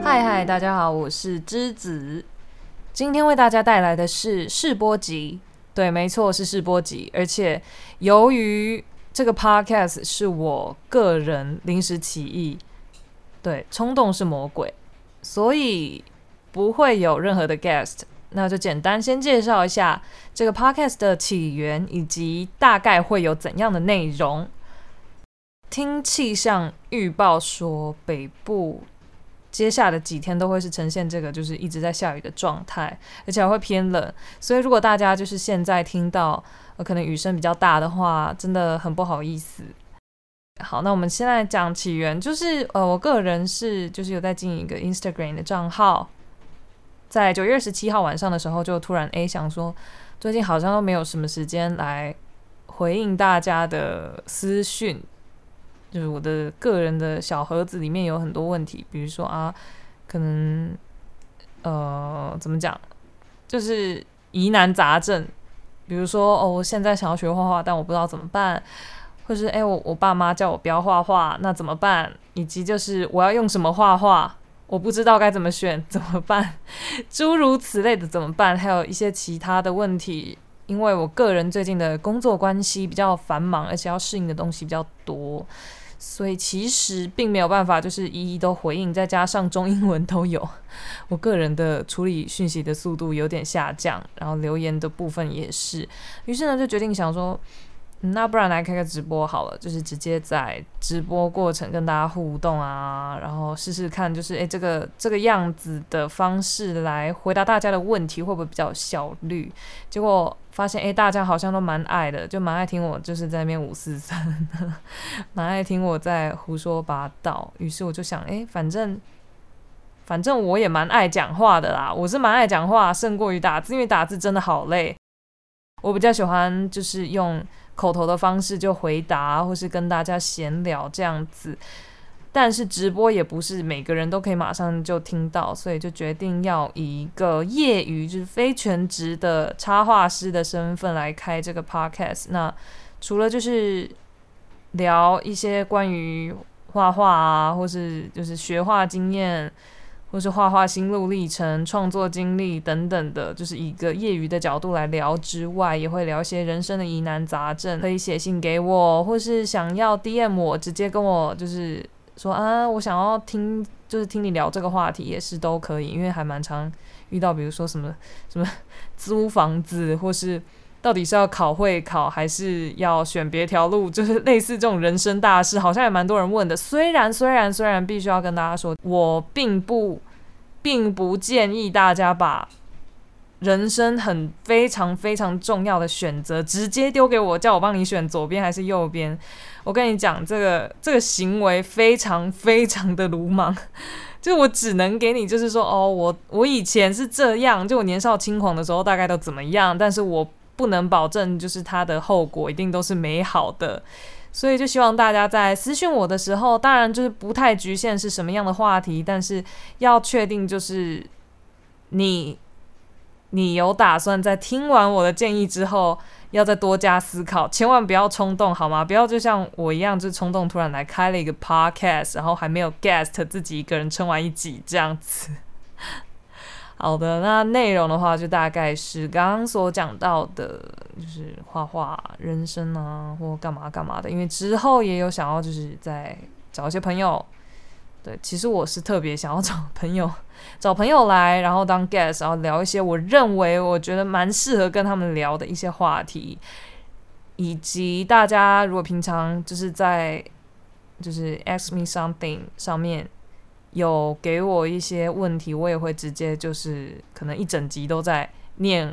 嗨，大家好，我是之子。今天为大家带来的是试播集，对，没错，是试播集。而且由于这个 podcast 是我个人临时起意，对，冲动是魔鬼，所以不会有任何的 guest。那就简单先介绍一下这个 podcast 的起源，以及大概会有怎样的内容。听气象预报说，北部接下来的几天都会是呈现这个就是一直在下雨的状态，而且还会偏冷，所以如果大家就是现在听到可能雨声比较大的话，真的很不好意思。好，那我们现在讲起源，就是我个人是就是有在经营一个 Instagram 的账号，在9月27号晚上的时候就突然想说，最近好像都没有什么时间来回应大家的私讯。就是我的个人的小盒子里面有很多问题，比如说可能怎么讲，就是疑难杂症，比如说我现在想要学画画，但我不知道怎么办，或是我爸妈叫我不要画画，那怎么办？以及就是我要用什么画画，我不知道该怎么选，怎么办？诸如此类的怎么办？还有一些其他的问题。因为我个人最近的工作关系比较繁忙，而且要适应的东西比较多，所以其实并没有办法就是一一都回应，再加上中英文都有，我个人的处理讯息的速度有点下降，然后留言的部分也是，于是呢就决定想说，那不然来开个直播好了，就是直接在直播过程跟大家互动然后试试看，就是这个样子的方式来回答大家的问题会不会比较有效率？结果发现大家好像都蛮爱的，就蛮爱听我就是在那边543，蛮爱听我在胡说八道。于是我就想，反正我也蛮爱讲话的啦，我是蛮爱讲话胜过于打字，因为打字真的好累。我比较喜欢就是用口头的方式就回答，或是跟大家闲聊这样子。但是直播也不是每个人都可以马上就听到，所以就决定要以一个业余就是非全职的插画师的身份来开这个 podcast。那除了就是聊一些关于画画或是就是学画经验，或是画画心路历程、创作经历等等的，就是以一个业余的角度来聊之外，也会聊一些人生的疑难杂症，可以写信给我，或是想要 DM 我，直接跟我就是说我想要听你聊这个话题，也是都可以，因为还蛮常遇到，比如说什么租房子，或是到底是要考会考还是要选别条路，就是类似这种人生大事，好像也蛮多人问的。虽然必须要跟大家说，我并不建议大家把人生非常非常重要的选择直接丢给我，叫我帮你选左边还是右边。我跟你讲，这个行为非常非常的鲁莽。就我只能给你就是说我以前是这样，就我年少轻狂的时候大概都怎么样，但是我不能保证就是它的后果一定都是美好的。所以就希望大家在私讯我的时候，当然就是不太局限是什么样的话题，但是要确定就是你有打算在听完我的建议之后要再多加思考，千万不要冲动好吗？不要就像我一样就冲动突然来开了一个 podcast， 然后还没有 guest 自己一个人撑完一集这样子。好的，那内容的话就大概是刚刚所讲到的，就是画画、人生或干嘛干嘛的。因为之后也有想要就是再找一些朋友，对，其实我是特别想要找朋友来，然后当 guest， 然后聊一些我觉得蛮适合跟他们聊的一些话题，以及大家如果平常就是在就是 Ask Me Something 上面有给我一些问题，我也会直接就是可能一整集都在念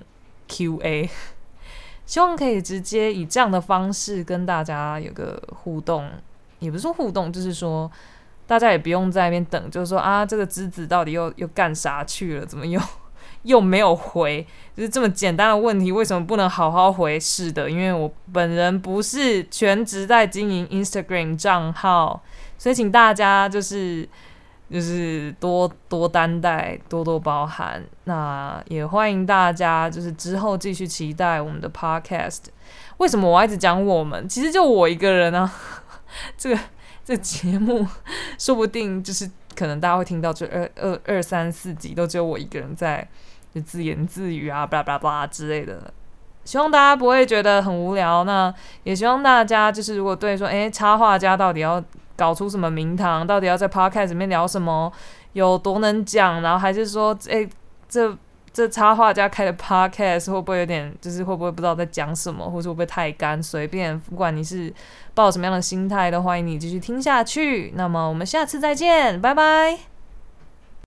QA， 希望可以直接以这样的方式跟大家有个互动，也不是说互动，就是说大家也不用在那边等，就是说这个之子到底又干啥去了，怎么又没有回，就是这么简单的问题为什么不能好好回？是的，因为我本人不是全职在经营 Instagram 账号，所以请大家就是多担待，多包涵。那也欢迎大家就是之后继续期待我们的 podcast。为什么我一直讲我们？其实就我一个人啊。这个节目说不定就是可能大家会听到这二三四集都只有我一个人在就自言自语啊，巴拉巴拉之类的。希望大家不会觉得很无聊，那也希望大家就是如果对说，插画家到底要搞出什么名堂，到底要在 podcast 里面聊什么，有多能讲，然后还是说，这插画家开的 podcast 会不会有点，就是会不会不知道在讲什么，或者会不会太干？随便，不管你是抱什么样的心态，都欢迎你继续听下去。那么我们下次再见，拜拜。